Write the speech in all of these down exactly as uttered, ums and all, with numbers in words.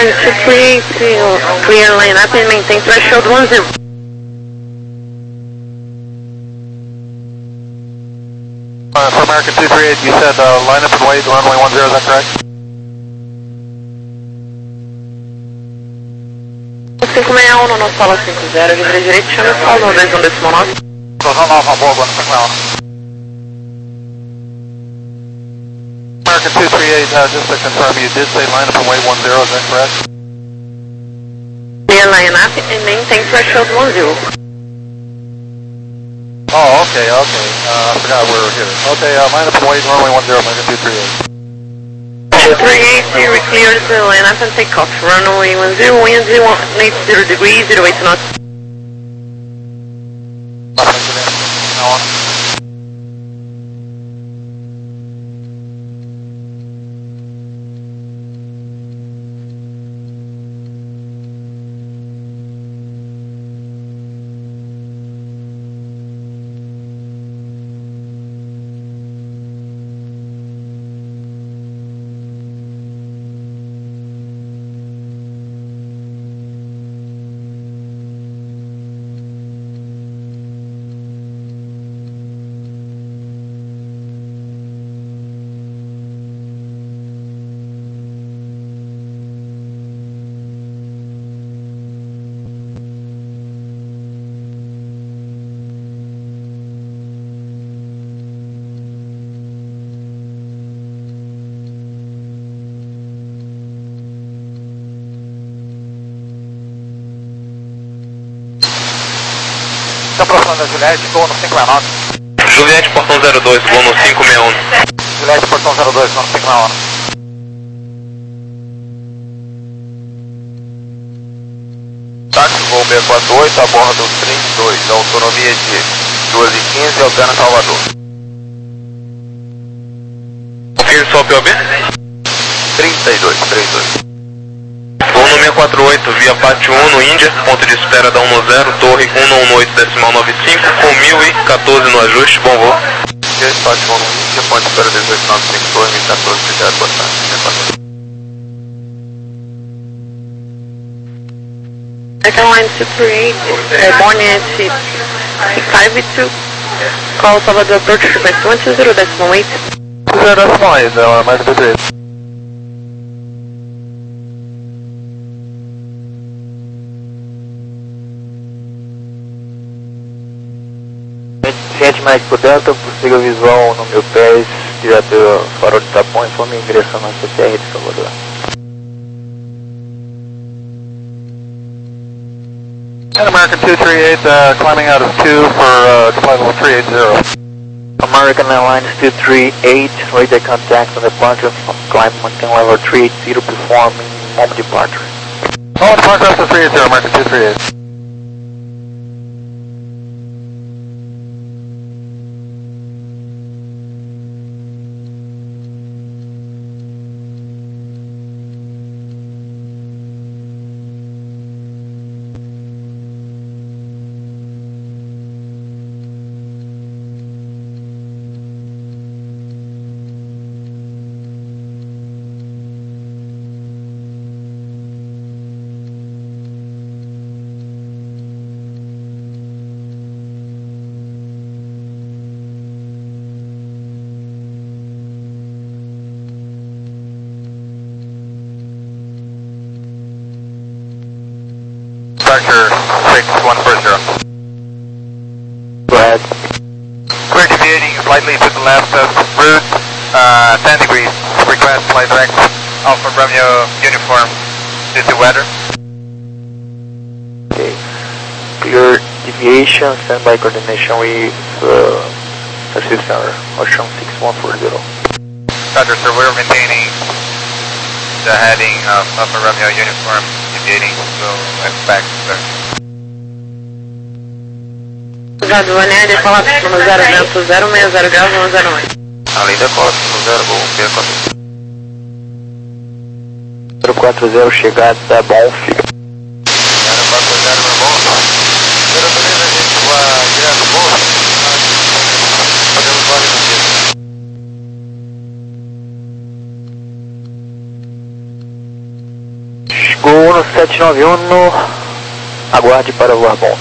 line two three eight, clear line up and maintain threshold one zero. Uh, for American two three eight, you said uh, line up and wait runway one zero, is that correct? cinco seis um, no solo cinco zero, vira direito, chama o solo dois um decimal nove. Explosão nova, boa, boa, cinco seis um. American two three eight, uh, just to confirm, you did say line up and wait one zero, is that correct? Clear line up and maintain threshold one zero. Oh, okay, okay. Uh, I forgot we were here. Okay, uh, line up and wait runway one zero, American two three eight. two three eight, we cleared the line up and take off. Runway one zero, wind zero eight zero degrees, zero eight knots. Now on. Está aproximando a Juliette, vou no cinco seis nove. Juliette, portão zero dois, vou no cinco seis um. Juliette, portão zero dois, vou no cinco seis um. Táxi, voo seis quatro oito, a bordo do trem dois, autonomia de duas e quinze, Alcântara, Salvador. Confirme só o P O B? trinta e dois, trinta e dois. Voo no seis quatro oito, via pátio um no Índia, ponto de espera da um zero, torre um nove oito decimal nove cinco, com mil e quatorze no ajuste, bom voo. Via pátio um no Índia, ponto de espera dezoito nove cinco, torre mil e quatorze, obrigado, boa tarde. Second line two three eight, uh, morning at five two, call Salvador approach frequency one two zero decimal eight. zero decimal eight, uh, American two three eight. Gente médico Delta, possível visual no meu pés, direto ao farol de Tapão, informe ingressando na C T R de Salvador. And American two three eight, uh, climbing out of two for uh, flight level three eight zero. American Airlines two three eight, radar contact on departure, climb maintain level three eight zero, performing moment departure. Oh, departure after three eight zero, American two three eight. Departure six one four zero. Go ahead. We're deviating slightly to the left of route, uh, ten degrees. Request flight direct Alpha Romeo uniform due to weather. Okay. Clear deviation, standby coordination with uh, Taxi Center, Ocean six one four zero. Roger, sir, we're maintaining the heading of Alpha Romeo uniform, deviating, so expect, sir. Já do N L, fala no zero vento zero seis zero graus um zero oito. Além da costa, no zero, voo seis quatro. zero quatro zero, chegada, bom, fica. zero quatro zero, meu bom. zero três, a gente vai direto, bom. Fazemos vale no dia. sete nove um, aguarde para voar bom.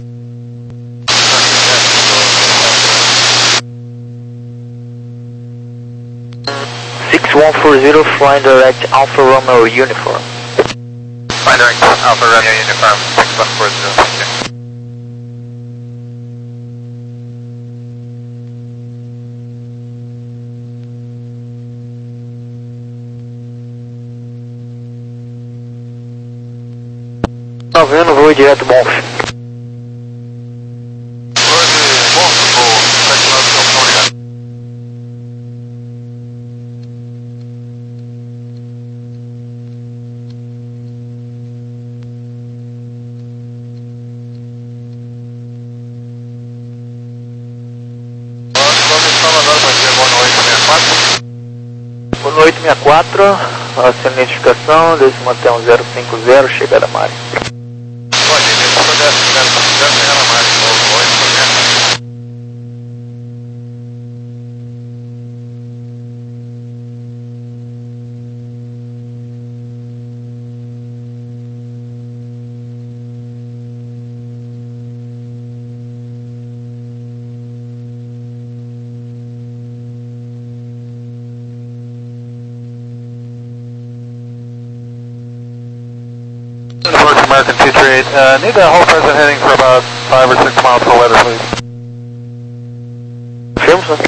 six one four zero, flying direct Alpha Romeo Uniform. Flying direct Alpha Romeo Uniform, six one four zero, thank you. Tá vendo, voo direto bom. Voo de bom, voo sete nove um, obrigado. Boa noite, sessenta e quatro, nossa identificação, décimo até um zero cinco zero, chegada a área. Pode, décimo zero cinco zero, chegada a área, boa noite, American two three eight, uh, need to hold present heading for about five or six miles for weather, please. Firme, sir.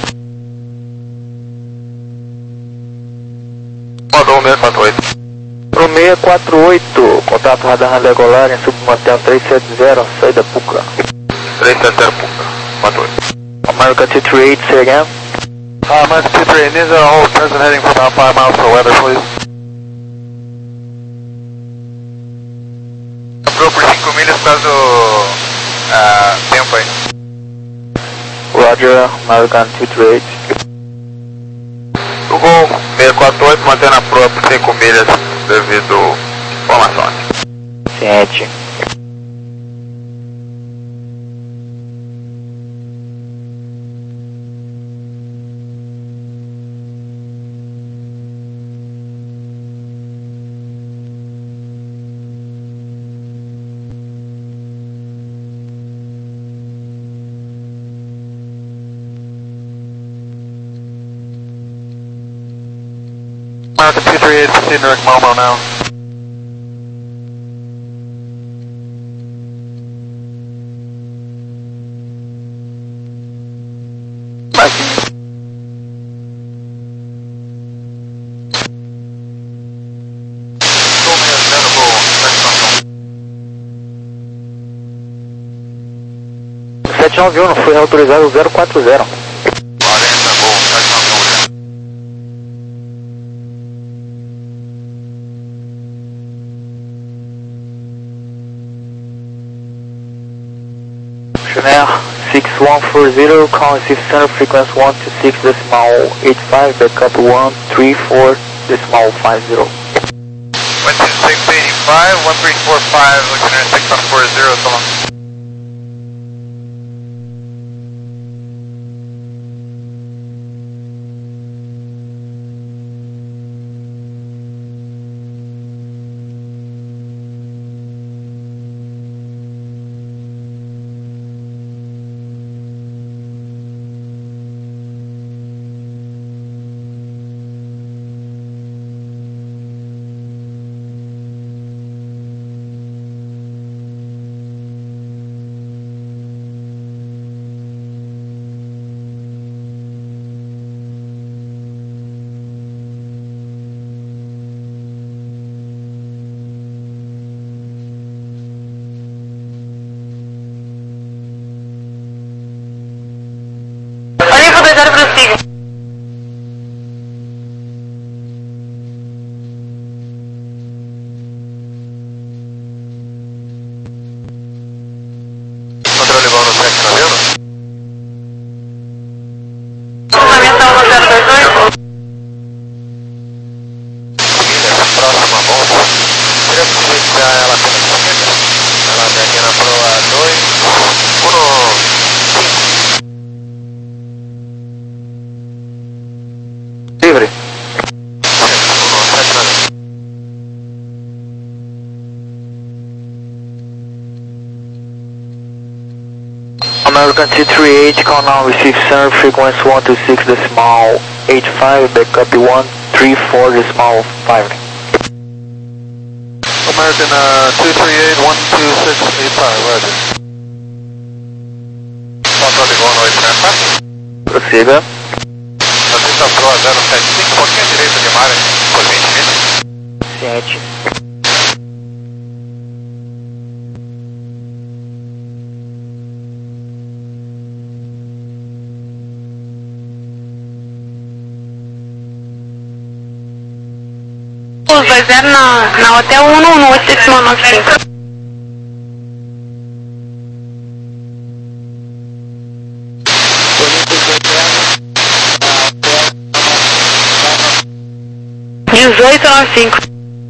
Mandou seis quatro oito. Pro seis quatro oito, contato radar regular em submantel três sete zero, saída Pucra. três sete zero Pucra, quatro oito. American two three eight, say again. Uh, American two three eight, need to hold present heading for about five miles for weather, please. Entrou por cinco milhas por causa do uh, tempo aí. Roger, American two three eight. O Gol seis quatro oito mantendo a proa por cinco milhas devido à informação. Ciente. American two three eight, proceeding direct Momo now. sete nove um, não foi autorizado zero quatro zero. quarenta, bom, sete nove um. Chanel six one four zero, calling six center, frequency one two six decimal eight five, backup one three four decimal five zero. one two six eighty-five, one three four five, looking at six one four zero, so long. Falcon two three eight, call now receive center frequency one two six decimal eight five, backup one three four decimal five. American uh, two three eight, one two six eight five, roger. Controle igual no oito sete. Prossiga. Assista Pro zero sete cinco, pouquinho à direita de Mara, por vinte minutos. Ciente. dois zero na, na hotel um um um oito decimal nove cinco. dezoito nove cinco.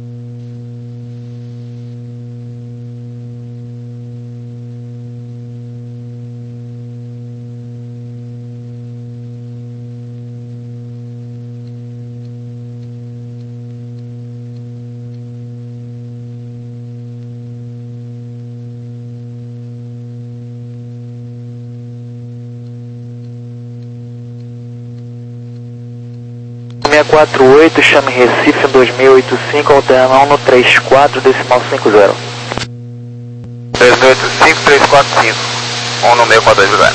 seis quatro oito, chame Recife dois mil e oitenta e cinco, alternão no três quatro decimal cinco zero. três mil e oitenta e cinco, três quatro cinco. um no meio quatro dois zero.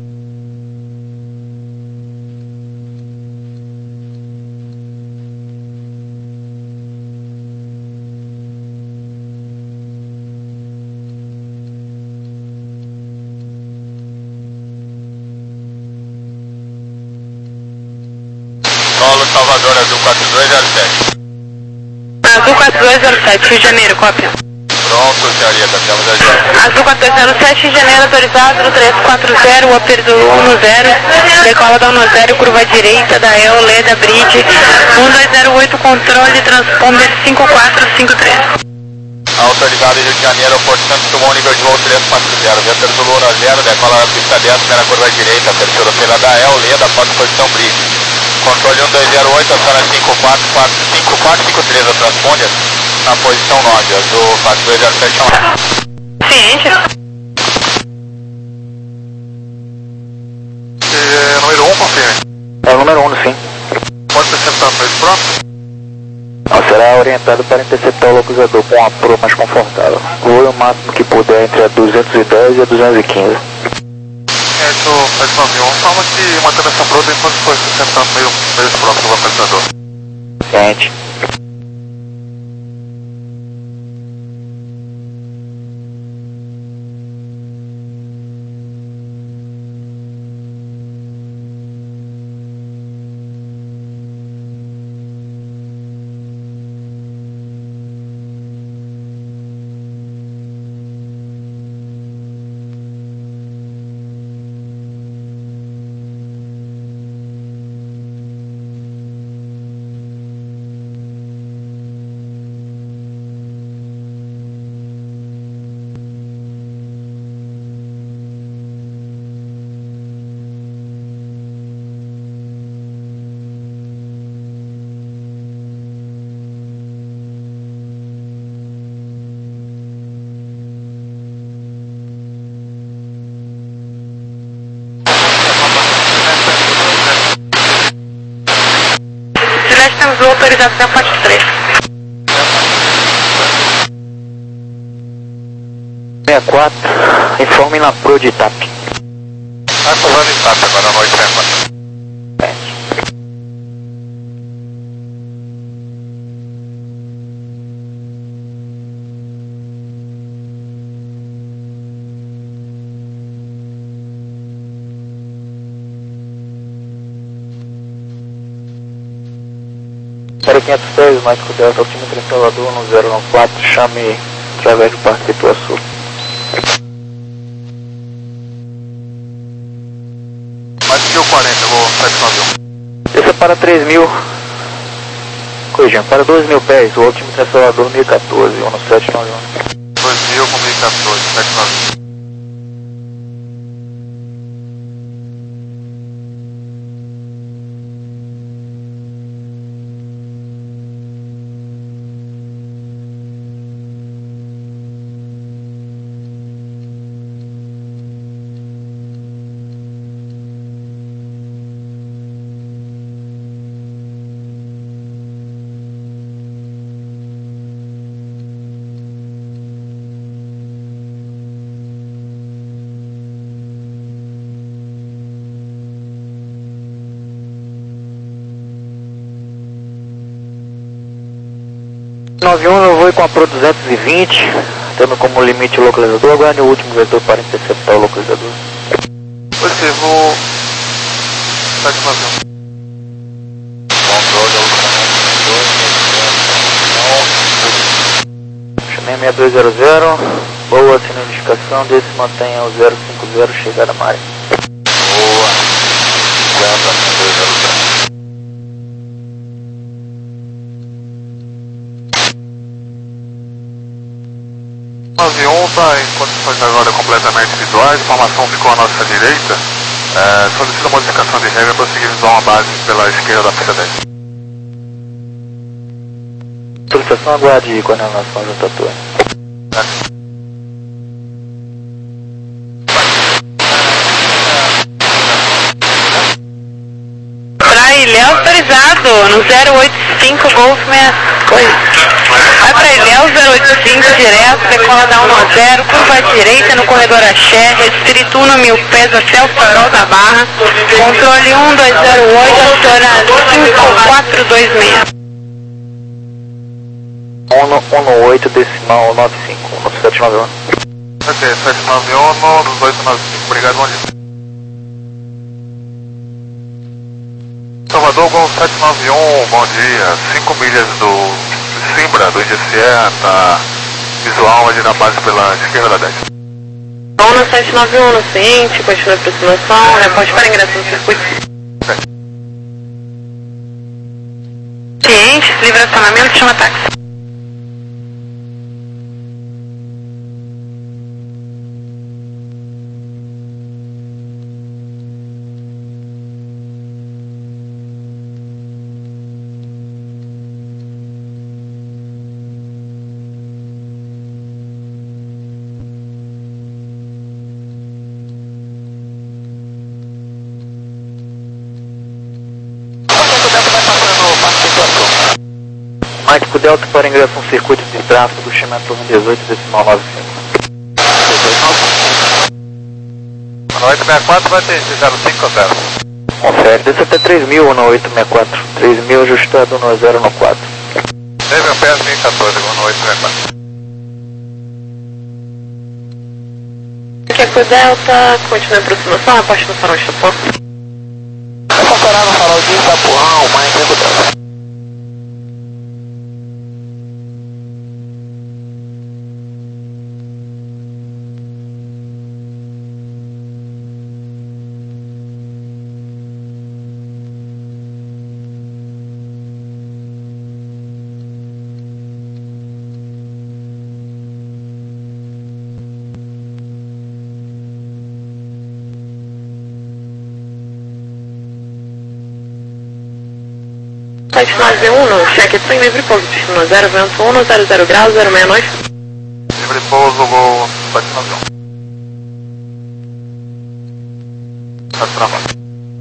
Solo Salvador, Azul quatro dois zero sete. Azul quatro dois zero sete, Rio de Janeiro, cópia. Pronto, senhoria, estamos aqui. Azul quatro dois zero sete, Rio de Janeiro, autorizado, três quatro zero, upper do um no zero, decola da um no zero, curva direita da E O, Leda, Bridge, um dois zero oito, controle, transponder cinco quatro cinco três. Autorizado Rio de Janeiro, Porto Santos, tomou nível de voo três quatro zero, Vector Zulu um zero, decola da pista dez, primeira curva direita, terceira feira da E O, Leda, porta posição Bridge. Controle um dois zero oito, aciona cinco quatro quatro cinco quatro cinco três, a transponder na posição nove, Azul quatro dois zero sete um. Ciente. E, número um, confirme. É o número um, sim. Pode interceptar para ele pronto? Não, será orientado para interceptar o localizador com uma pro mais confortável. Voe o máximo que puder entre a duzentos e dez e a duzentos e quinze. Certo, Edson avião, calma que mantendo essa pro tem condições de interceptar no meio, meio próximo do localizador. Ciente. Temos o autorizado da parte três. sessenta e quatro, informe na Pro de TAP. Vai pousar em TAP agora à noite, né? Para quinhentos e dez, Mágico Delta, altímetro em Salvador, no zero nove quatro, chame através do Parque Ituaçu. Mais de mil e quarenta, eu vou sair do avião. Desça para três mil, corrigindo, para dois mil pés, o altímetro em Salvador, mil e quatorze, um no sete nove um. dois mil com mil e quatorze, sai do avião. nove um, eu vou com a Pro duzentos e vinte, tendo como limite o localizador, aguarde o último vetor para interceptar o localizador. Positivo sete nove um. Controle, Chamei seis dois zero zero, boa sinalização, desse mantenha o zero cinco zero, chegada à área. boa, cinquenta, dois zero zero. nove um está em condições agora completamente visuais, a informação ficou à nossa direita. É, solicita modificação de regra para seguir visual uma base pela esquerda da pista dez. Solicitação, aguarde coordenação junto à torre. É. Pra Ilhéus autorizado no zero oito cinco Golf sessenta e dois. Vai pra Ilhéus zero oito cinco direto, decola da um zero, curva à direita no corredor Axé, restrito um mil pés até o farol da Barra, controle um dois zero oito, aciona cinco quatro dois seis. um oito decimal nove cinco, um sete nove um. Ok, sete nove um, dos oito nove cinco, obrigado, bom dia. Salvador, Gol sete nove um, bom dia, cinco milhas do Simbra, do I G C E, tá visual ali na base pela esquerda da dez. Gol no sete nove um no ciente, continua a aproximação, reporte para ingresso no circuito. Ok. Ciente, livre acionamento, chama táxi. Mike Delta para ingresso no circuito de tráfego, chama a turma dezoito decimal nove cinco. oito seis quatro vai ter zero cinco zero. Confere, desce até três mil no oito seis quatro, três mil ajustado no zero no quatro. Teve um P S mil e quatorze, no oito seis quatro. Aqui é pro Delta, continua a aproximação, reporte no farol de Itapuã. Vai comparar no farol de Itapuã, o Mike é pro Delta. sete nove um no cheque sem livre pouso, destino zero, vento um, zero zero graus, zero seis nove. Livre pouso, Gol sete nove um. Tá travado.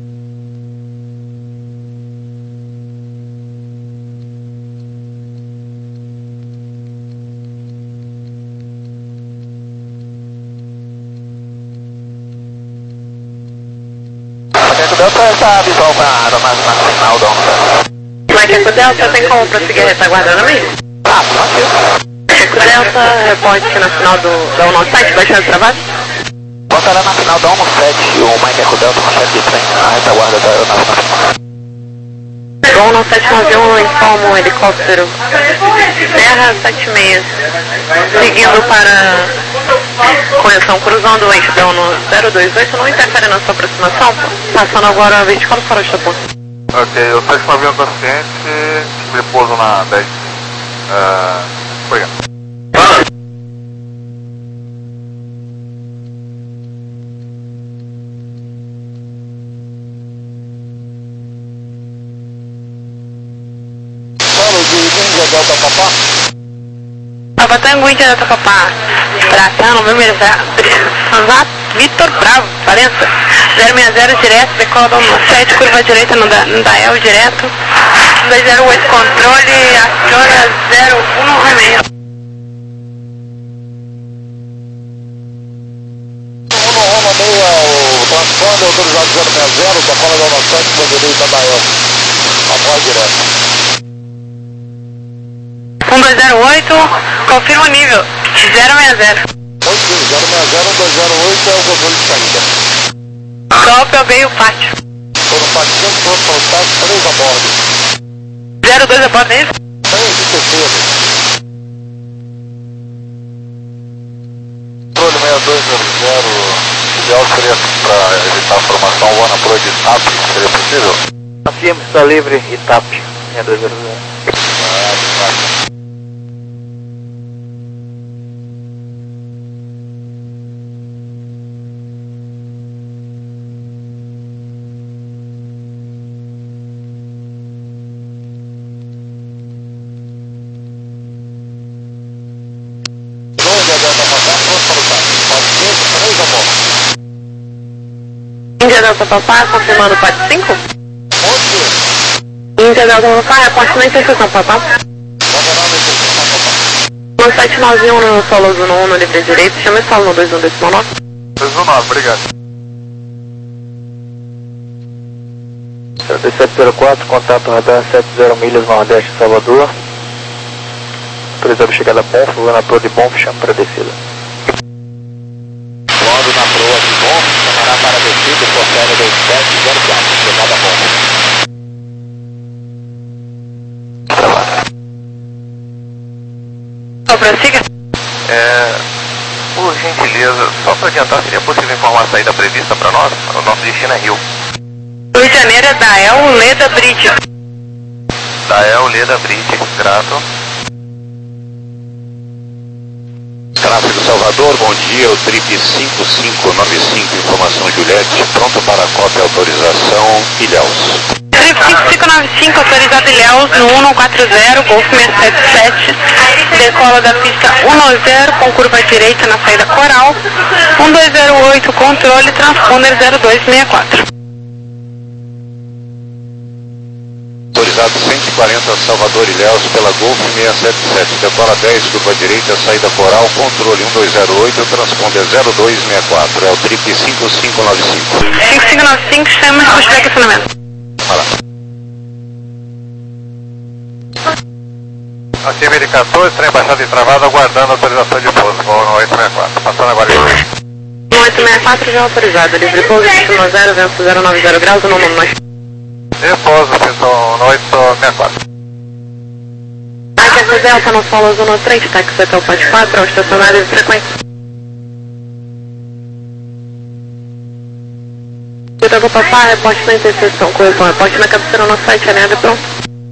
Mike Delta, essa visual para a aeronave na final da onda. Mike Delta, tem como prosseguir a retaguarda na minha? Ah, tranquilo. Mike Delta, reporte na final do, da um sete, baixando travado. Voltará na final da um sete, o Mike Delta com chefe de trem, a retaguarda da aeronave na final. Gol no sete nove um, informa um helicóptero Terra sete seis, seguindo para conexão cruzando o eixo no zero dois oito, não interfere na sua aproximação, passando agora a vertical do farol de Itapuã. Ok, o sete nove um consciente, livre pouso na dez. Uh, obrigado. Delta Papá. Papatango, Índia Delta Papá. Tratando, meu número Vitor Bravo, quarenta. zero seis zero direto, decola do sete, curva direita no, da, no Dael direto. dois zero oito controle, aciona zero um seis. Roma meia, o transponder autorizado zero seis zero, decola da uma sete, curva direita Dael. Após direto. um dois zero oito, confirma o nível, zero seis zero. Ok, zero seis zero, um dois zero oito é o controle de saída. Golpe ao meio pátio. Foram quatrocentos pontos faltados, três a bordo. zero dois a bordo, é isso? três de terceiro. Controle seis dois zero zero, ideal seria para evitar a formação One Approach de TAP, seria possível? Afirma, está livre e T A P, seis dois zero zero. Ah, tá. Índia Delta Papá, confirmando o pátio cinco? Onde? Índia Delta Papá, aposto na interseção Papá. No sete nove um no solo no um no livre direito, chama esse solo no dois um decimal nove. dois um nove, obrigado. sete zero quatro, contato radar setenta milhas nordeste de Salvador. Autorizado chegada a Bonf, vou na proa de Bonf, chama para descida. Voando na proa de Bonf, chamará para descida, Portela dois sete zero quatro, chegada a Bonf. Só prossiga? É, por gentileza, só para adiantar, seria possível informar a saída prevista para nós? O nosso destino é Rio. Rio de Janeiro é Dael Leda Bridge. Dael Leda Bridge, grato. Tráfego Salvador, bom dia, o trip cinco cinco nove cinco, informação Juliette, pronto para cópia, autorização, Ilhéus. Trip cinco cinco nove cinco, autorizado Ilhéus no um um quatro zero, Golf seis sete sete, decola da pista um zero com curva direita na saída Coral, um dois zero oito, controle, transponder zero dois seis quatro. Autorizado cento e quarenta Salvador Ilhéus pela Golf seis sete sete, decola dez, curva direita, saída Coral, controle um dois zero oito, transponder zero dois seis quatro, é o trip cinco cinco nove cinco. cinco cinco nove cinco, chama de puxar estacionamento. Olha lá. Acima de quatorze, trem baixado e travado, aguardando autorização de pouso, voo no oito seis quatro, passando agora em No oito seis quatro já autorizado, livre pouso, destino zero, vento zero nove zero graus, no nome nós. repouso, pintou no oito seis quatro. Aqui é Delta no solo zona três, táxi até o pátio quatro, ao estacionário de frequência. Eu vou passar, reposte na interseção, correção, reposte na cabeceira no site, alinhado e pronto.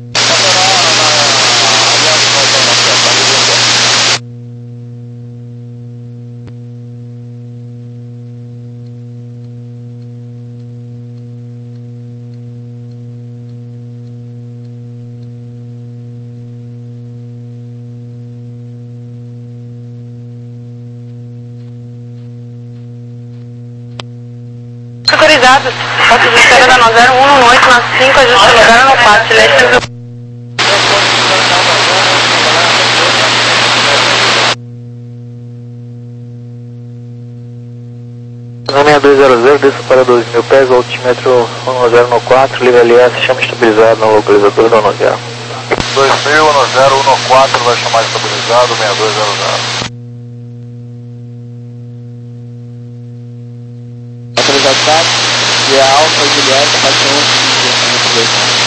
Autorizado, foto de espera da zero um no oito nove cinco, ajuste lugar no pátio, leste do... seis dois zero zero, desça para dois mil pés, altímetro um zero um quatro, livre L S, chama estabilizado no localizador do um zero. dois mil, um zero um quatro, vai chamar estabilizado, seis dois zero zero. Autorizado T A P, e a Alfa Juliette, quatro um.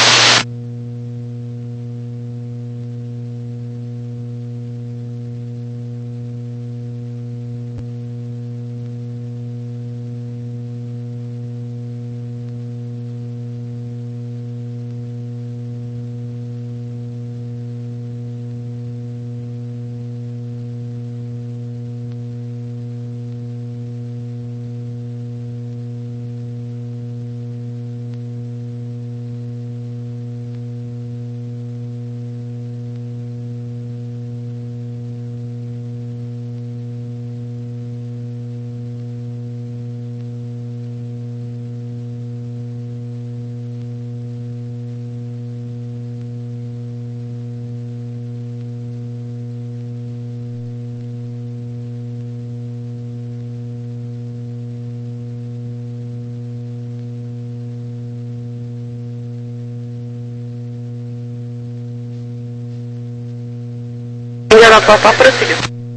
autorizado total, prossiga.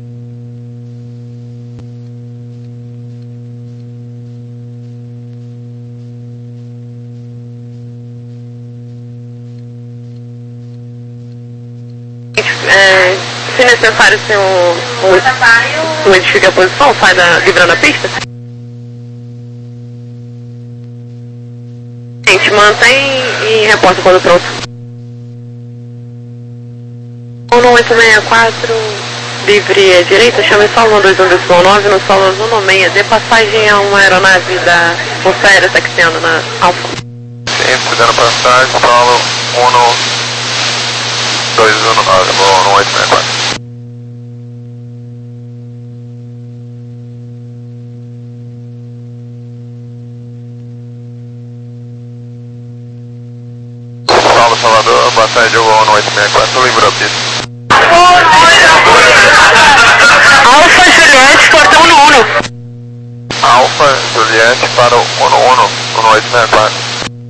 É, se necessário, o senhor modifica a posição, sai da, livrando a pista? Gente, mantém e reporta quando pronto. um oito seis quatro, livre à direita, chame solo um dois um nove no solo um seis, dê passagem a uma aeronave da Força Aérea taxiando na Alfa. Sim, dando passagem, solo um dois um nove, um oito seis quatro. Paulo Salvador, boa tarde, eu vou um oito seis quatro, livre a pista. Alfa Juliette, portão um um. Alfa Juliette para o um um, um oito seis quatro.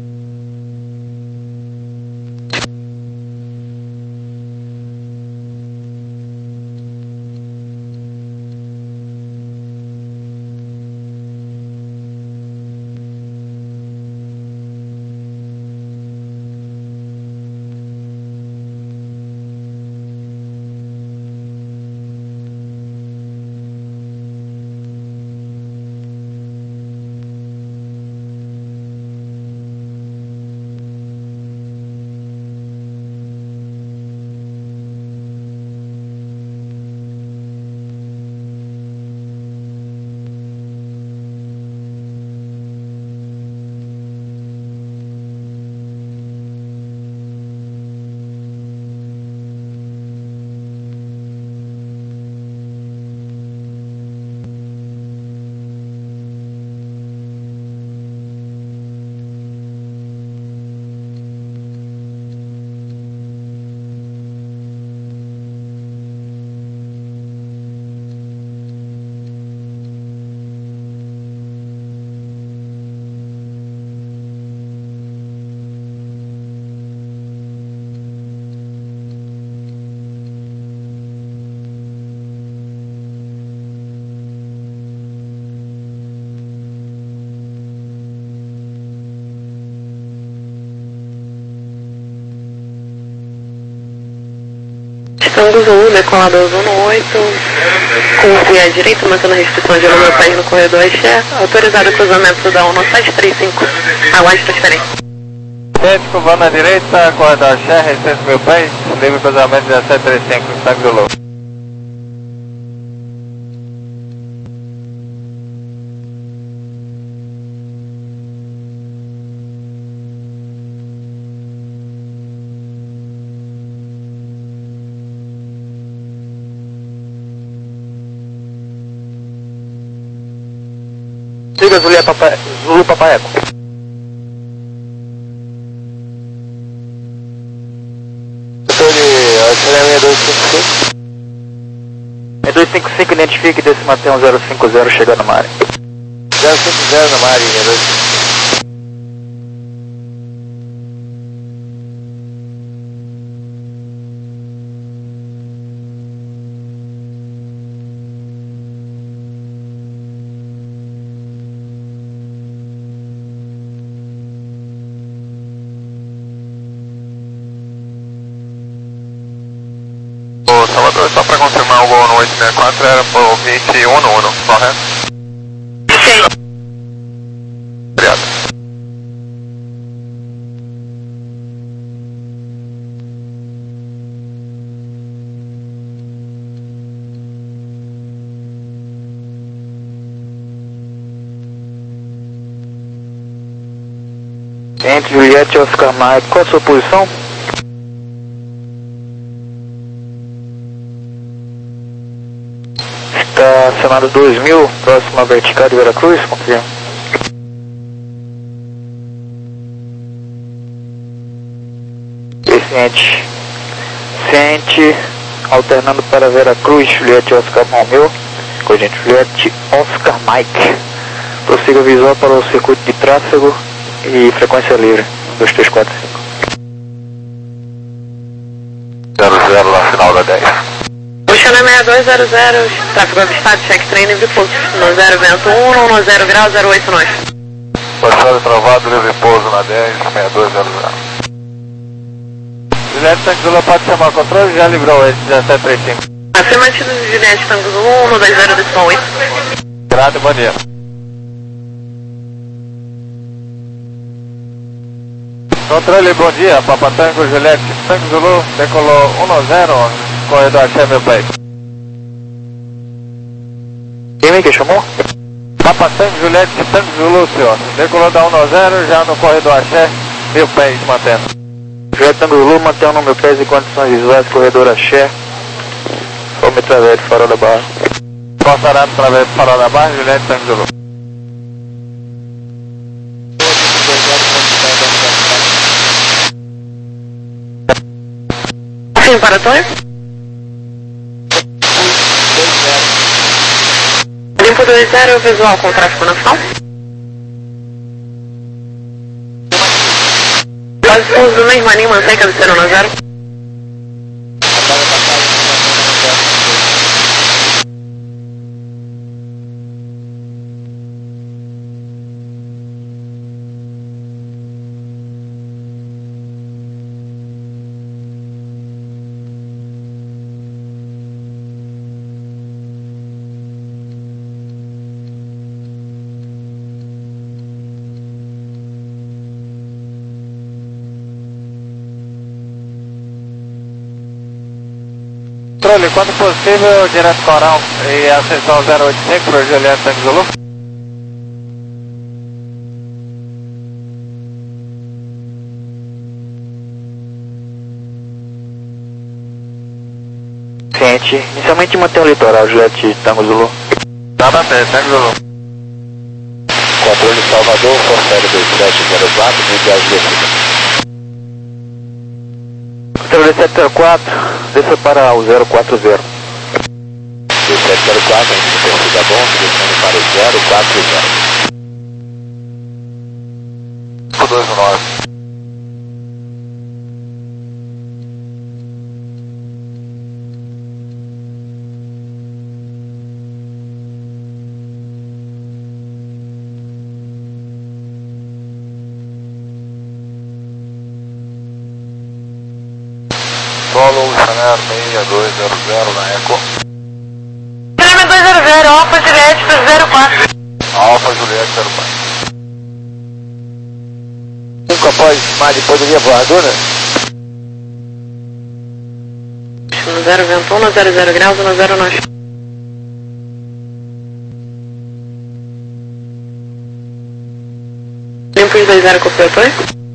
Tango Zulu, decolador zona oito, com via direita, mantendo a restrição de velocidade no corredor Xé, autorizado o cruzamento da um sete três cinco, aguarde transferência. sete, curvando na direita, corredor Xé, recenso mil pés, livre cruzamento dezessete trinta e cinco, Tango Zulu. Siga Zulu Papai, Zulu Papai Eco. Setor de dois cinco cinco. É dois cinco cinco, identifique desse Mateus zero cinco zero chegando na área. zero cinco zero na área, é dois cinco cinco. Salvador, só para confirmar o voo no oito seis quatro era por vinte e um no um, correto? Sim. Obrigado. Entre Juliette e Oscar Mike, qual a sua posição? Está acionado dois mil, próxima vertical de Veracruz, confirma. Ciente, ciente, alternando para Veracruz, Juliette Oscar Romeu, corrente Juliette Oscar Mike. Prossiga visual para o circuito de tráfego e frequência livre, dois três quatro cinco. zero zero lá, final da dez. Cristiana seis dois zero zero, tráfego avistado, check train livre pouso, no zero vento um, no zero grau, zero oito nove. Passado travado, livre pouso na dez, seis dois zero zero. Juliette Tango Zulu pode chamar o controle, já livrou esse dezessete trinta e cinco. Afirmativo Juliette Tango Zulu um, no dois zero decimal oito. Grato, bom dia. Controle, bom dia, Papa Tango Juliette Tango Zulu, decolou um zero, corredor Axé, meu pai. Quem que chamou? Papa Tango Juliette Tango Zulu, senhor. Decolou da um zero, já no corredor Axé, mil pés, mantendo. Juliette Tango Zulu, mantendo mil pés em condições visuais, corredor Axé. Vamos através de Farol da Barra. Passará através de Farol da Barra, Juliette Tango Zulu. Sim, para Tony. Limpo dois zero, visual com tráfego nacional. Base pouso do mesmo anime, mantém cabeceira no zero. Controle, quando possível, direto Coral e ascensão zero oito cinco para o Juliette Tango Zulu. Ciente, inicialmente mantém o litoral, Juliette Tango Zulu. Tá batendo, Tango Zulu. Controle Salvador, Forcério dois sete zero quatro, viagem descida. Controle sete zero quatro, desça para o zero quatro zero. dois sete zero quatro, a gente tem sido bom, descendo para o zero quatro zero. dois nove. Solo Chanel seis dois zero zero na Eco. seis dois zero zero, Alfa Juliette para zero quatro. Alfa Juliette zero quatro. cinco após mais depois da minha voadora. No zero vento um, no zero zero graus, no zero nove. Limpo os dois zero com o operador.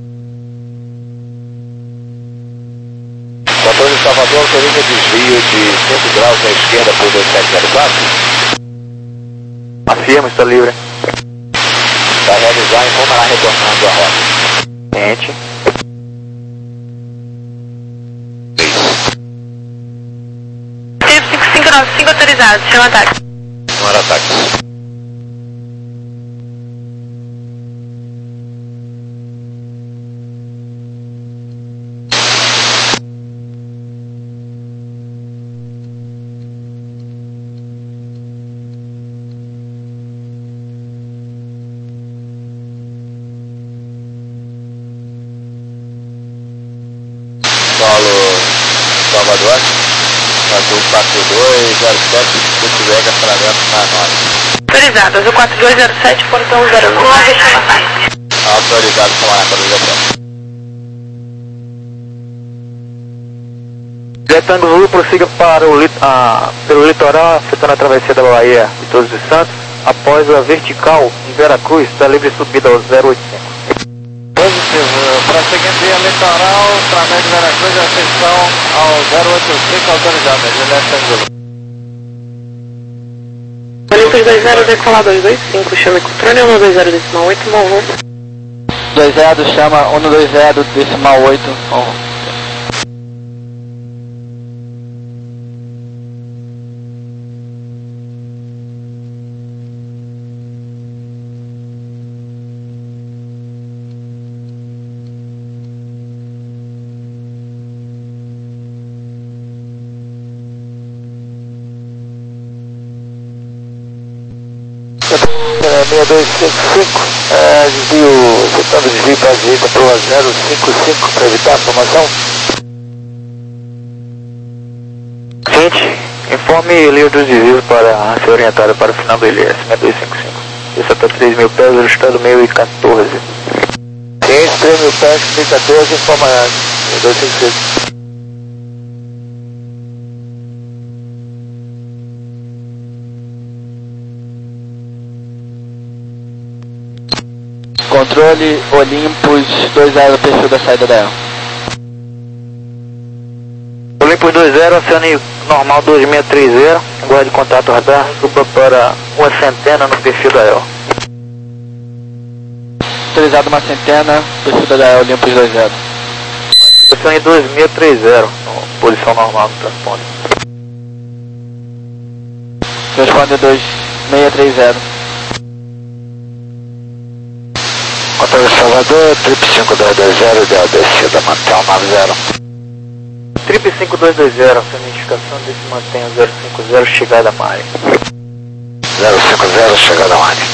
Controle Salvador, autoriza desvio de cinco graus à esquerda por dois sete zero quatro. Afirma, está livre. Para realizar, informará retornando a rota. Ciente. cinco cinco nove cinco autorizado, chama ataque. Não era ataque. Solo Salvador, Azul quatro dois zero sete, Porto Vega, Sacramento, na nove. Autorizado, Azul quatro dois zero sete, portão zero nove, chama ataque. Autorizado, chamar para o Japão. Juliette Tango Zulu, prossiga para o lit ah, pelo litoral, afetando a travessia da Bahia de Todos os Santos, após a vertical em Veracruz, está livre subida ao zero oito cinco. Positivo, prosseguindo via litoral, através de Veracruz, ascensão ao zero oito cinco, autorizado, Juliette Tango Zulu. Olympus dois zero, decolar dois dois cinco, chama controle um dois zero decimal oito, morro. dois zero, chama um dois zero decimal oito, morro. seis dois cinco cinco, é, desvio, voltando desvio para a direita para o zero cinco cinco para evitar a formação. Seguinte, informe linha dos desvios para ser orientada para o final do I L S seis dois cinco cinco. Isso até três mil pés, ajustado meio e quatorze. Ciente, três mil pés, meio e quatorze, informa seis dois cinco cinco. Controle Olympus dois zero, perfil da saída da E L. Olympus dois zero, acione normal dois seis três zero, aguarde contato radar, suba para uma centena no perfil da E L. Autorizado uma centena, perfil da E L Olympus dois zero. Acione dois seis três zero, posição normal no transponder. Transponder dois seis três zero. Controle Salvador, trip cinco dois dois zero, D L descida, mantenha nove zero. Trip cinco dois dois zero, identificação desse mantenha zero cinco zero, chegada a área. zero cinco zero, chegada a área.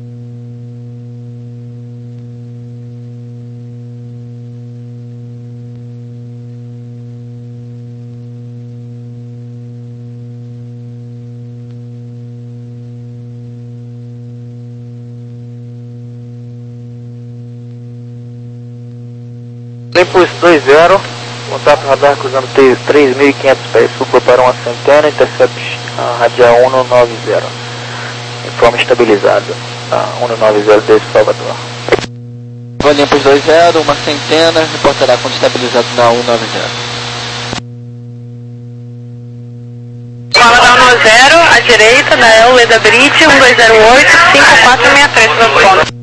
Olympus dois zero, contato radar cruzando três mil e quinhentos pés, suba para uma centena, intercept a radial cento e noventa. Informe estabilizado, a cento e noventa desde Salvador. Olympus dois zero, uma centena, reportará quando estabilizado na cento e noventa. Fala da cento e noventa, à direita, da E L da Bridge, um dois zero oito, cinco quatro seis três, transponder.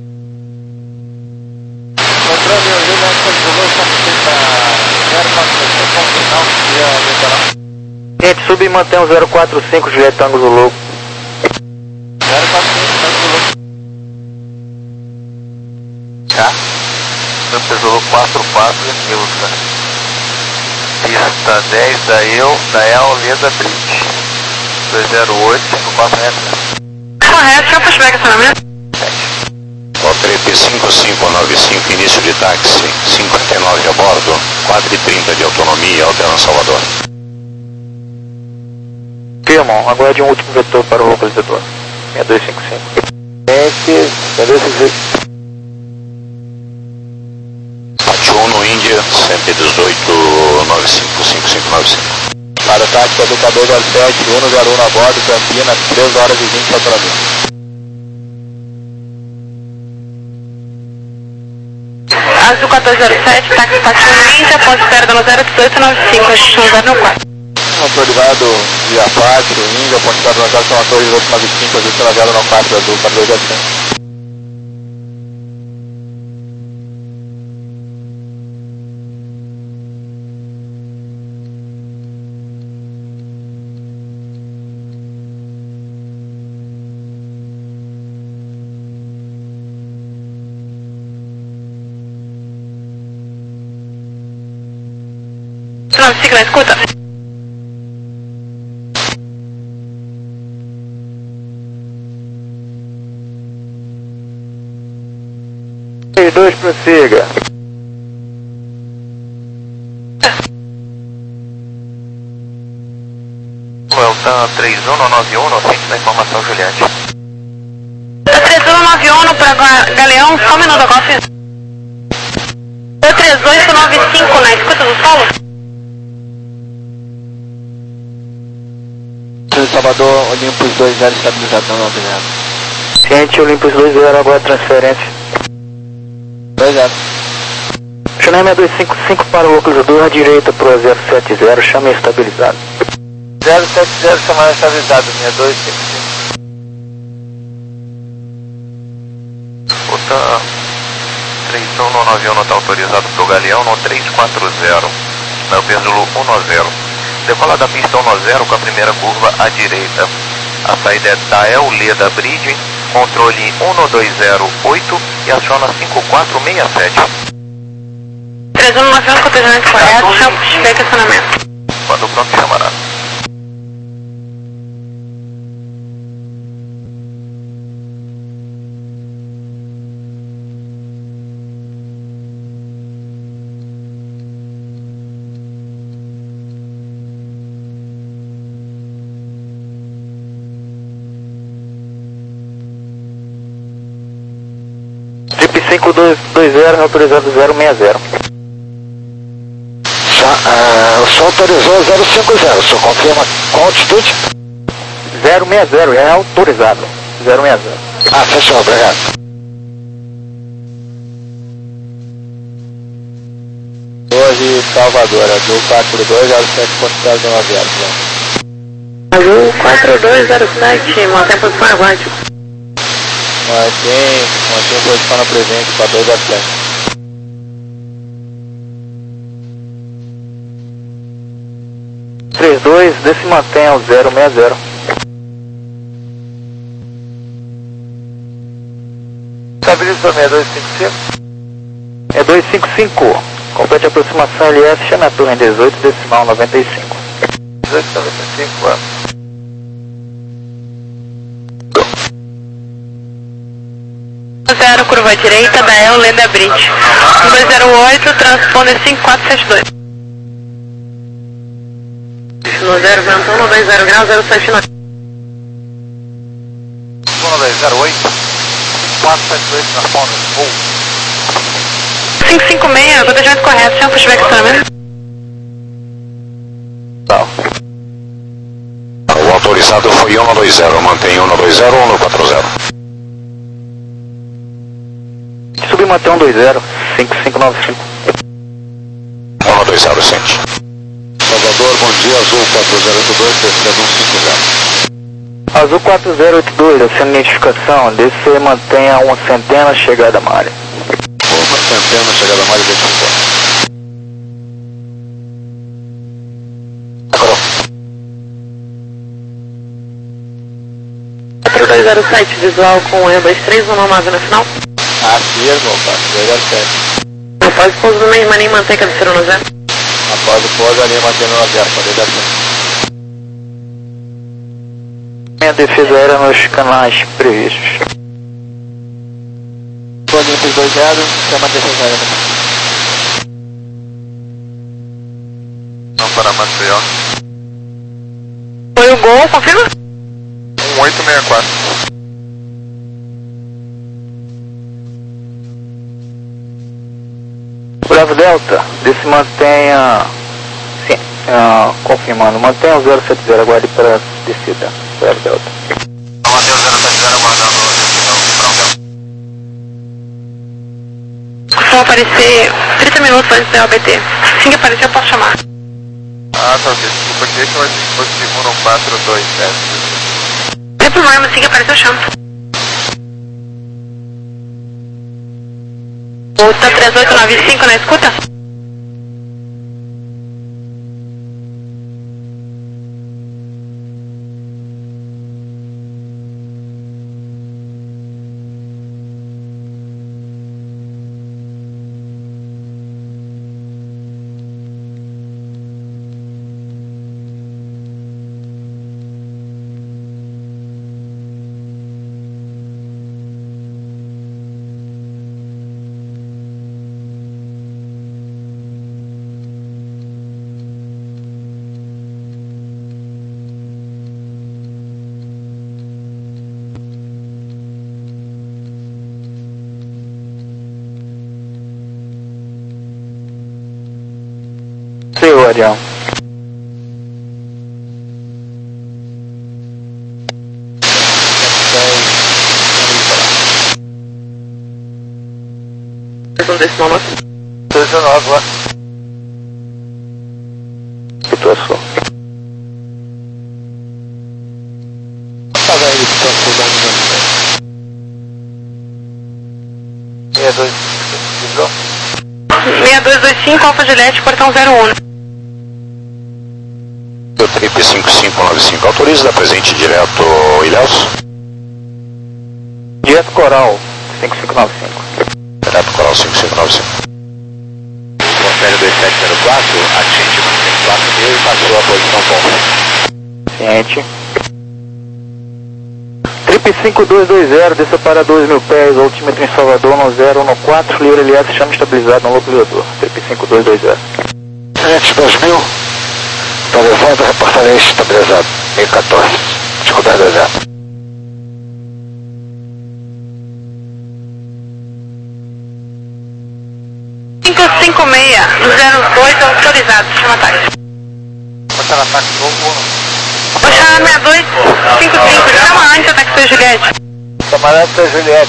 Gente, sub e mantém o zero quatro cinco, Juliette Tango Zulu. zero quatro cinco, Tango Zulu. Tá? Santa Zulu quatro quatro, Nilson. Pista dez da E L, da E L Leda Bridge. dois zero oito, cinco quatro seis três. Correto, já pushback acionamento. O trip cinco cinco nove cinco, início de táxi, cinquenta e nove a bordo, quatro e trinta de autonomia, Alderan Salvador. Firmão, aguarde um último vetor para o localizador. seis dois cinco cinco. Gente, seis dois cinco cinco. Pachuno, Índia, cento e dezoito, nove cinco cinco cinco nove cinco. Para o tático educador do sete, um zero um a bordo, Campinas, três horas e vinte de autonomia. Azul quatorze zero sete, táxi Patinho Índia, após espera da zero dezoito nove cinco, a gente não zero quatro. Autorizado via Pátio, Índia, ponto de na casa são atores oito nove cinco, azul pela zero nove quatro, azul para dois zero cinco. nove cinco, na escuta. seis dois, prossiga. Weltan três um nove um, ciente da informação, Juliette. três um nove um para Galeão, só um minuto agora. três oito nove cinco, na escuta do solo. Salvador, Olympus dois zero, estabilizado na nove zero. Ciente, Olympus dois zero, agora transferência. dois zero. Chame seis dois cinco cinco para o localizador, à direita para o zero sete zero, chame estabilizado. zero sete zero, chamada estabilizado, seis dois cinco cinco. Weltan três um nove um não está autorizado para o Galeão, no três quatro zero. Na Alpes Zulu cento e noventa. Decola da pista cento e noventa com a primeira curva à direita. A saída é da E L Leda Bridge, controle um dois zero oito e aciona cinco quatro seis sete. três um nove um, cotejamento correto, chama pushback acionamento. Quando pronto, chamará. cinco dois dois zero, autorizado zero seis zero. Já, uh, o senhor autorizou zero cinco zero, o senhor confirma qual altitude? zero seis zero, é autorizado. zero seis zero. Ah, fechou, obrigado. Torre Salvador, Azul quatro dois zero sete, considerado nove zero. Azul quatro dois zero sete, mantém posição aguarde. Mantém, mantém posição na presente, quatro dois zero sete. três dois, desse mantém ao zero seis zero. Estabilizou seis dois cinco cinco. É dois cinco cinco. Complete a aproximação L S, chame a torre em dezoito, decimal noventa e cinco. dezoito noventa e cinco, é. zero, curva direita, da El, Leda Bridge. um dois zero oito, transponder cinco quatro sete dois. No zero, ventão, no dois zero grau, zero sete nove. um dois zero oito, quatro sete dois, transponder, voo. cinco cinco seis, acompanhamento correto, chama pushback estacionamento. Não. O autorizado foi um dois zero, mantém um dois zero ou um quatro zero? Subir mantém um dois zero, cinco cinco nove cinco. um dois zero, sente. Salvador, bom dia, Azul quatro zero oito dois, descendo um cinco zero. Azul quatro zero oito dois, acendo identificação, descer mantenha uma centena, chegada à área. Uma centena, chegada à área, identificou. quatro dois zero sete, visual com E dois três, um nove no final. Afirma, quatro dois zero sete. Após o pouso do meio, maninho, mantém cabeceira no zero. Após o pouso, a linha mantendo no zero, quatro dois zero sete. Minha defesa aérea nos canais previstos. Olímpicos dois zero, chama a defesa aérea. Não para Maceió. Foi o gol, confirma? um oito seis quatro. Bravo Delta, desse mantenha, sim, uh, confirmando, mantenha o zero sete zero, aguarde para descida, Bravo Delta. Mantenha o zero sete zero aguardando a decisão, Bravo Delta. Só aparecer trinta minutos antes do O B T. Assim que aparecer eu posso chamar. Ah, tá ok, desculpa aqui, que eu achei que fosse um quatro dois sete. Não tem problema, assim que aparecer eu chamo. Volta três oito nove cinco na escuta? Seu Arião. Então, desse momento. dezenove lá. Situação. Pagar ele para estudar no meu. seis dois cinco. seis dois dois cinco, Alfa Juliette, portão zero um. O trip cinco cinco nove cinco autoriza da presente direto, Ilhéus? Direto Coral, cinco cinco nove cinco. Direto Coral cinco cinco nove cinco. Confere dois sete zero quatro, atinge o quatro mil e passou a posição ponta. Ciente. Trip cinco dois dois zero, desça para dois mil pés, altímetro em Salvador no zero um quatro, livre L S, chama estabilizado no localizador. Trip cinco dois dois zero. Ciente, dois mil. Tá levando, reportarei estabilizado. mil e quatorze. Dificuldade dois zero. oito autorizado, chama táxi. Passar na táxi novo. Vou chamar sessenta e dois cinquenta e cinco, chama antes a táxi Juliette. Camarada Juliette.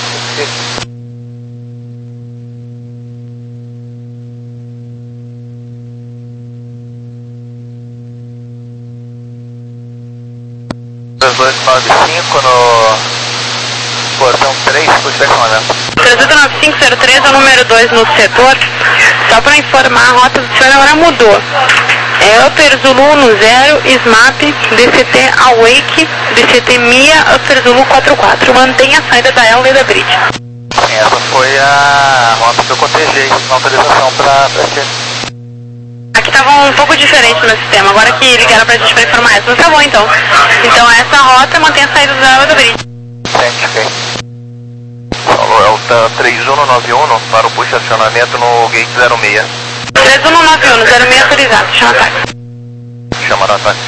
dois nove cinco no portão três, puxa comandante. três oito nove cinco zero três é o número dois no setor. Só para informar, a rota do senhor agora mudou. É Upper Zulu um zero, S M A P, D C T Awake, D C T Mia, Upper Zulu quatro quatro. Mantenha a saída da El Leda Bridge. Essa foi a rota que eu cotejei, na autorização para ser. Aqui estava um pouco diferente no meu sistema, agora que ligaram pra gente para informar essa, mas tá bom então. Então essa rota mantém a saída da El Leda Bridge. Sente, ok. Falou, Elta três um nove um para o push acionamento no gate zero seis. três um nove um, zero seis autorizado, chama táxi. Chama na táxi.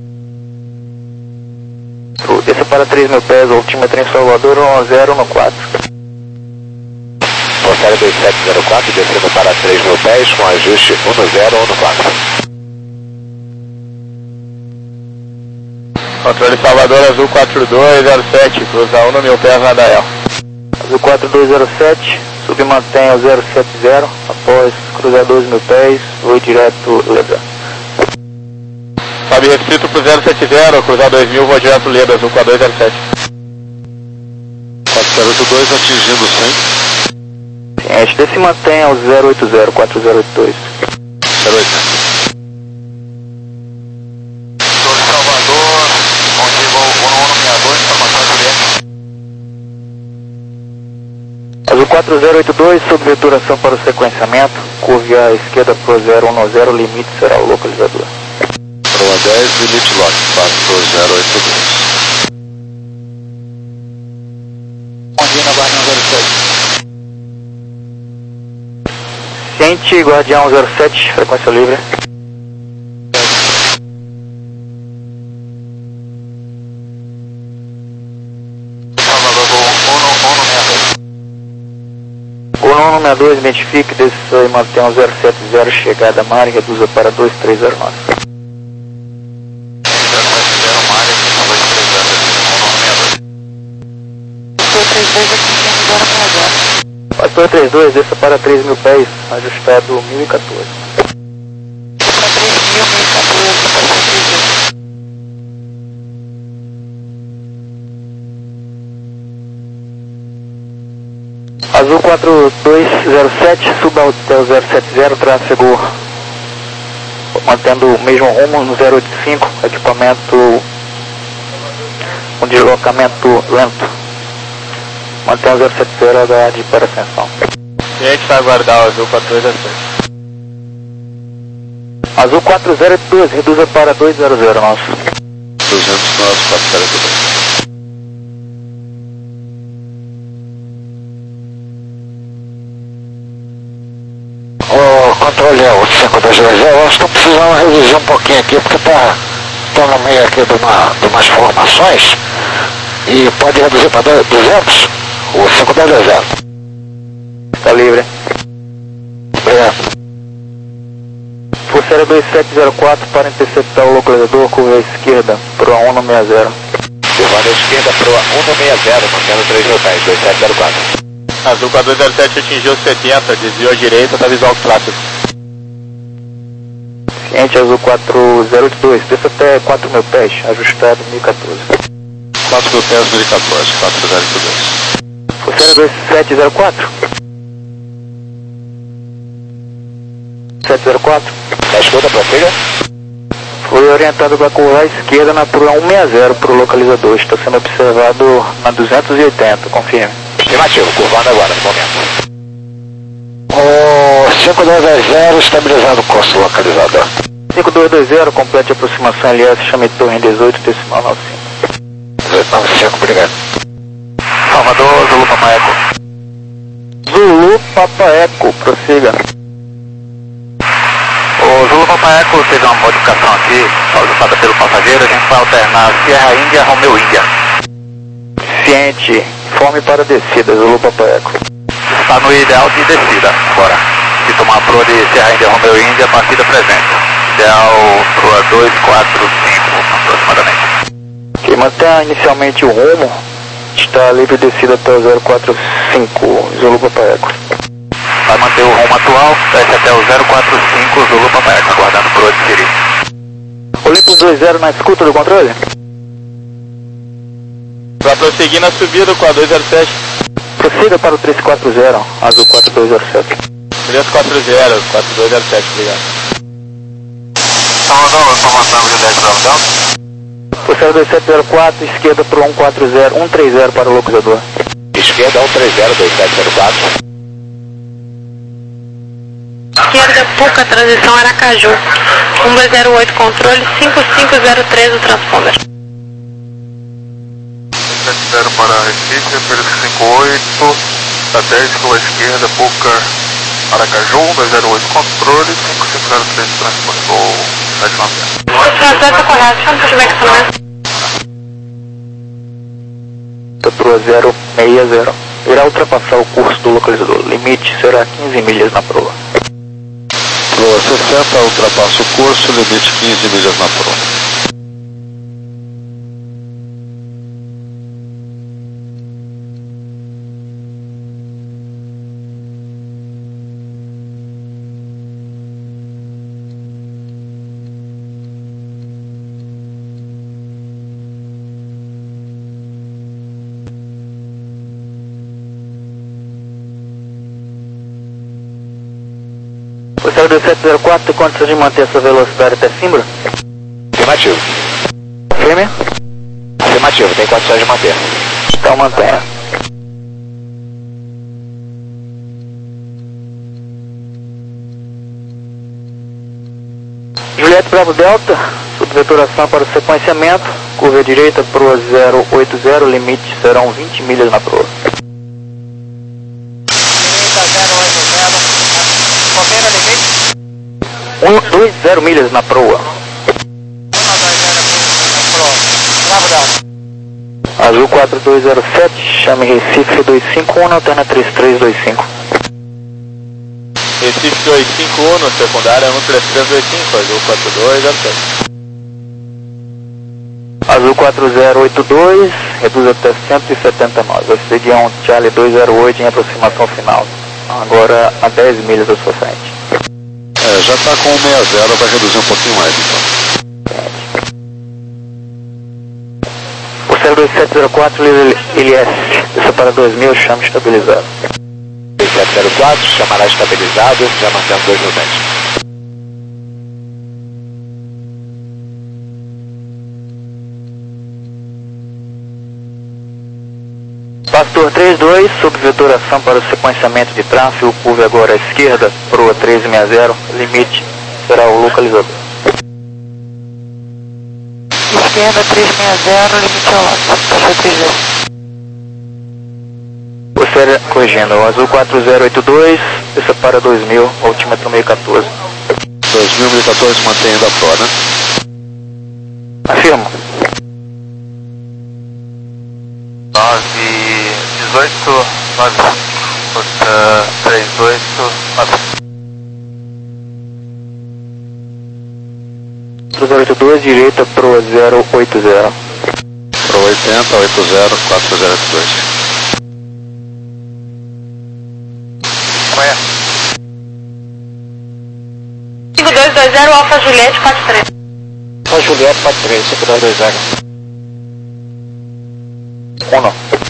Desça para três mil pés, altímetro em Salvador, um zero no quatro. Portaria dois sete zero quatro, descendo para três mil pés, com ajuste um zero um quatro. Controle Salvador, Azul quatro dois zero sete, cruza um mil pés na Dael. Azul quatro dois zero sete, submantenha o zero sete zero, após cruzar dois mil pés, vou direto Leda. Sobe restrito pro zero sete zero, cruzar dois mil, vou direto Leda, Azul quatro dois zero sete. quatro zero oito dois atingindo cem. Ciente, desse mantenha o zero oito zero, quatro zero oito dois. zero oito. Salvador, contigo um um seis dois, informação Juliette. Azul quatro zero oito dois, sob veturação para o sequenciamento, curve à esquerda pro zero um zero, limite será o localizador. Proa dez, limite lock, quatro zero oito dois. Ondina, Guardião zero sete. Ciente, Guardião zero sete, frequência livre. O nono sessenta e dois, identifique, desça e mantenha o zero sete zero, chegada a mar e reduza para dois três zero nove. Pastor trinta e dois, desça para três mil pés, ajustado mil e quatorze. Para três mil, mil e quatorze, Azul quatro dois zero sete, suba ao hotel zero sete zero, tráfego mantendo o mesmo rumo no zero oito cinco, equipamento com deslocamento lento. Mantém o zero sete zero H de para ascensão. E a gente vai aguardar o Azul quatro dois zero sete. Azul quatro zero dois, reduza para dois zero zero nosso. duzentos nove, quatro zero dois. Ô, controle, o cinco dois dois zero, eu estou precisando revisar um pouquinho aqui, porque tá, tô no meio aqui de, uma, de umas formações, e pode reduzir para duzentos, o cinco dois dois zero. Está livre. Obrigado. Forceira dois sete zero quatro para interceptar o localizador, curva à esquerda, Proa um sessenta. Curva à esquerda, Proa um sessenta, mantendo três mil pés, dois sete zero quatro. Azul quatro dois zero sete atingiu setenta, desviou à direita, tá visual do tráfego. Ciente, Azul quatro zero oito dois, desça até quatro mil pés, ajustado mil e quatorze. quatro mil pés, mil e quatorze, quatro zero oito dois. Forceira dois sete zero quatro. sete zero quatro. Da escuta, prossiga. Foi orientado para curva à esquerda na Proa um sessenta para o localizador, está sendo observado na duzentos e oitenta, confirme. Afirmativo, curvando agora, no momento. O cinco dois dois zero, estabilizado o curso localizador. cinco dois dois zero, complete aproximação L S, chame torre em dezoito, decimal nove cinco. dezoito nove cinco, obrigado. Salvador, Zulu Papa Eco. Zulu Papa Eco, prossiga. O Zulu Papa Eco teve uma modificação aqui, solicitada pelo passageiro, a gente vai alternar Sierra Índia, Romeo Índia. Ciente, informe para descida, Zulu Papa Eco. Está no ideal de descida, bora. e tomar a proa de Serra Índia Romeo Índia, partida presente. Ideal proa dois quatro cinco aproximadamente. Ok, mantenha inicialmente o rumo, está livre descida até o zero quatro cinco, Zulu Papa Eco. Vai manter o rumo atual, desce até o zero quatro cinco, Zulu Papa Eco, aguardando proa de Siri. Olympus dois zero na escuta do controle? Para prosseguir na subida com a dois zero sete. Prossiga para o três quatro zero, azul quatro dois zero sete. três quatro zero, quatro dois zero sete, obrigado. Salvador, informação de dez Bravo. Processo dois sete zero quatro, esquerda para o um quatro zero, um três zero para o localizador. Esquerda um três zero, dois sete zero quatro. Esquerda, Puca, transição Aracaju. um dois zero oito, controle, cinco cinco zero três, o transponder. sete zero para Recife, Pedro cinco oito, a dez pela esquerda, Puca, Aracaju, um dois zero oito, controle, cinco cinco zero três, transpondou sete nove zero. Transporte correto, chama para o equipamento. Proa zero seis zero. Irá ultrapassar o curso do localizador. Limite será quinze milhas na proa. Proa sessenta, ultrapassa o curso, limite quinze milhas na proa. Processo dois sete zero quatro, tem condições de manter essa velocidade até Simbra? Afirmativo. Firme? Afirmativo, tem condições de manter. Então mantenha. Juliette Bravo Delta, subveturação para o sequenciamento, curva direita, proa zero oito zero, limite serão vinte milhas na proa. um dois zero milhas na proa. Azul quatro dois zero sete, chame Recife dois cinco um, alterna três três dois cinco. Recife dois cinco um, no secundário um três três dois cinco, azul quatro dois zero sete. Azul quatro zero oito dois, reduz até cento e setenta e nove. Vai seguir um Charlie dois zero oito em aproximação final. Agora a dez milhas da sua frente. É, já está com um seis zero, vai reduzir um pouquinho mais então. O céu dois sete zero quatro, ele é desça para dois mil, chama estabilizado. dois sete zero quatro, chamará estabilizado, já mantendo dois mil metros. Pastor três dois, subveturação para o sequenciamento de tráfego, curva agora à esquerda, proa três seis zero, limite será o localizador. Esquerda três seis zero, limite ao lado, Pastor três dois. Você corrigindo, o azul quatro zero oito dois, desça para dois mil, altímetro meio quatorze. dois mil, meio quatorze, mantém ainda a proa, né? Afirmo. nove dezoito nove três oito nove. zero oito dois, direita, proa zero oito zero. Proa oitenta, oito zero, quatro zero oito dois. cinco dois dois zero, Alfa Juliette quatro três. Alfa Juliette quatro três, cinco dois dois zero. um.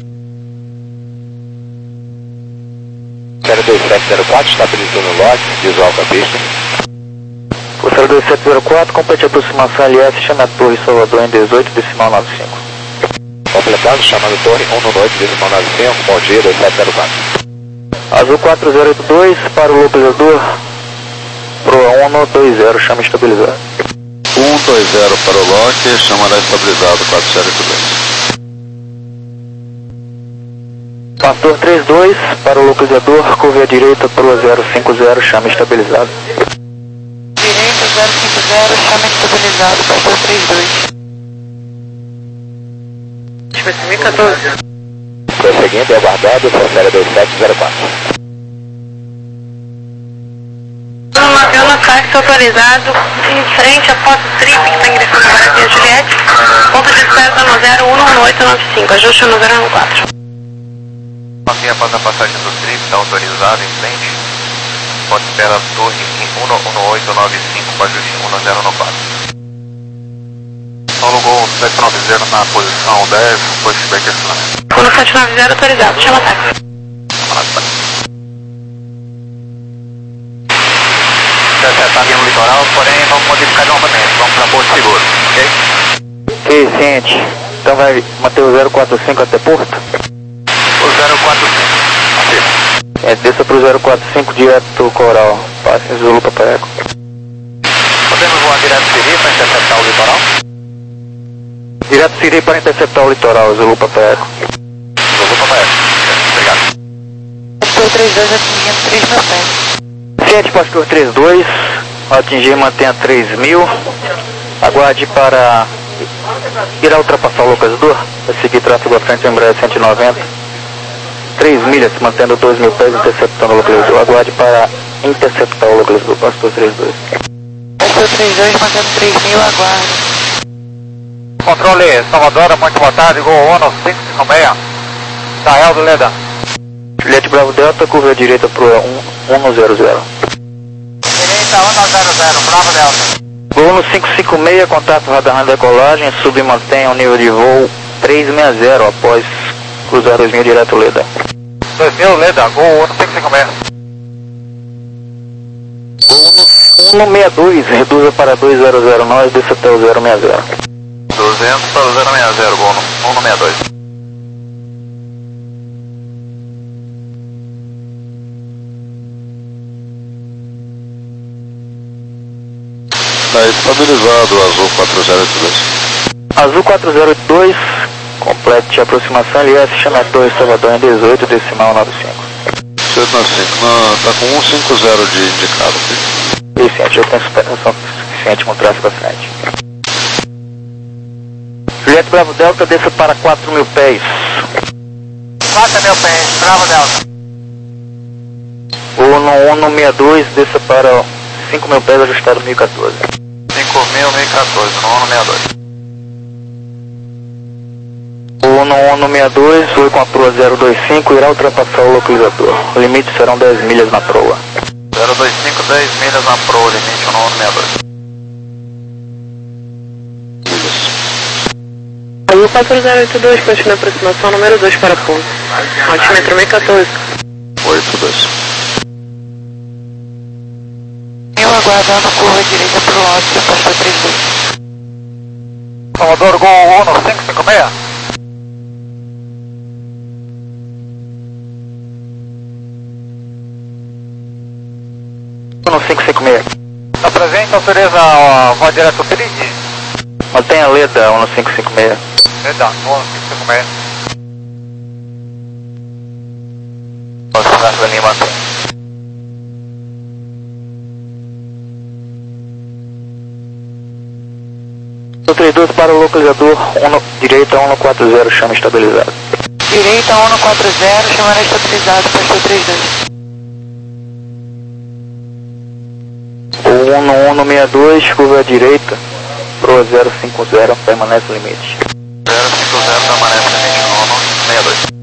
zero dois sete zero quatro, estabilizando o lote, visual com a pista. O zero dois sete zero quatro, complete a aproximação L S, chame a Torre Salvador em dezoito, decimal nove cinco. Completando, chamando Torre um no oito, decimal nove cinco, bom dia, dois sete zero quatro. Azul quatro zero oito dois, para o localizador, proa um dois zero, chama estabilizado. um dois zero para o lock, chamará estabilizado quatro zero oito dois. Pastor três dois, para o localizador, curva à direita, proa zero cinco zero, chama estabilizado. Direita zero cinco zero, chama estabilizado, Pastor três dois. Deixa eu ver se mil e quatorze. Prosseguindo e aguardando, Forcélia dois sete zero quatro. fixo autorizado em frente à Poço Trip, que está ingressando para a Via Juliette. Ponto de espera está no zero um um oito nove cinco, ajuste no zero um quatro. Passei após a passagem do Trip, está autorizado em frente. Ponto de espera Torre um um oito nove cinco, com ajuste um zero um quatro. Paulo Gol sete nove zero na posição dez, pushback acionamento. Paulo sete nove zero autorizado, chama táxi. Está aqui no litoral, porém vamos modificar novamente, vamos para Porto Seguro, ok? Ok, ciente. Então vai manter o zero quatro cinco até Porto? O zero quatro cinco, afirma. É, desça pro zero quatro cinco direto Coral, passe Zulu Papa Eco. Podemos voar direto Siri para interceptar o litoral? Direto Siri para interceptar o litoral, Zulu Papa Eco. Zulu Papa Eco, obrigado. Pastor três dois atingindo três mil pés. Ciente, Pastor três dois, ao atingir mantenha três mil, aguarde para irá ultrapassar o localizador, vai seguir tráfego à frente, Embraer cento e noventa, três milhas, mantendo dois mil pés, interceptando o localizador, aguarde para interceptar o localizador, Pastor três dois. Pastor três dois, mantendo três mil, aguarde. Controle Salvador, muito boa tarde, Gol ONU cinco cinco seis, Israel do Leda. Juliette Bravo Delta, curva à direita pro um um zero zero. Direita um zero zero, Bravo Delta. Gol no cinco cinco seis, contato radar na decolagem, sub e mantenha o nível de voo trezentos e sessenta após cruzar dois mil direto Leda. dois mil Leda, Gol ONU cinco cinco seis. Gol no um seis dois, reduza para dois zero zero nove, desça até o zero seis zero. duzentos para o zero seis zero, Gol no um seis dois. Está estabilizado o Azul quatro zero oito dois. Azul quatro zero oito dois, complete a aproximação L S, chama Torre Salvador em dezoito, decimal nove cinco. dezoito nove cinco, está com cento e cinquenta de indicado. Suficiente, eu tenho superação suficiente com o tráfego à frente. Juliette Bravo Delta, desça para quatro mil pés. quatro mil pés, Bravo Delta. O no um seis dois, desça para cinco mil pés, ajustado mil e quatorze. cinco mil, mil e quatorze, no um seis dois. O no um seis dois, foi com a proa zero dois cinco, irá ultrapassar o localizador. O limite serão dez milhas na proa. zero dois cinco, dez milhas na proa, limite no um seis dois. Azul quatro zero oito dois, continua a aproximação número dois para ponto. Altímetro mil e quatorze. oito dois. Eu aguardando curva direita pro alto, Pastor três dois. Salvador, Gol ONU cinco cinco seis. No cinco cinco seis. Está presente, autoriza a voz direto Siri? Mantenha a Leda no cinco cinco seis. Leda, ONU cinco cinco seis. Nossa, da linha mantém. O três dois para o localizador, um, direita um quatro zero, chama estabilizado. Direita um quatro zero, chamando estabilizado, Pastor três dois. O um no um seis dois, curva à direita, proa zero cinco zero, permanece o limite. zero cinco zero permanece limite no um seis dois.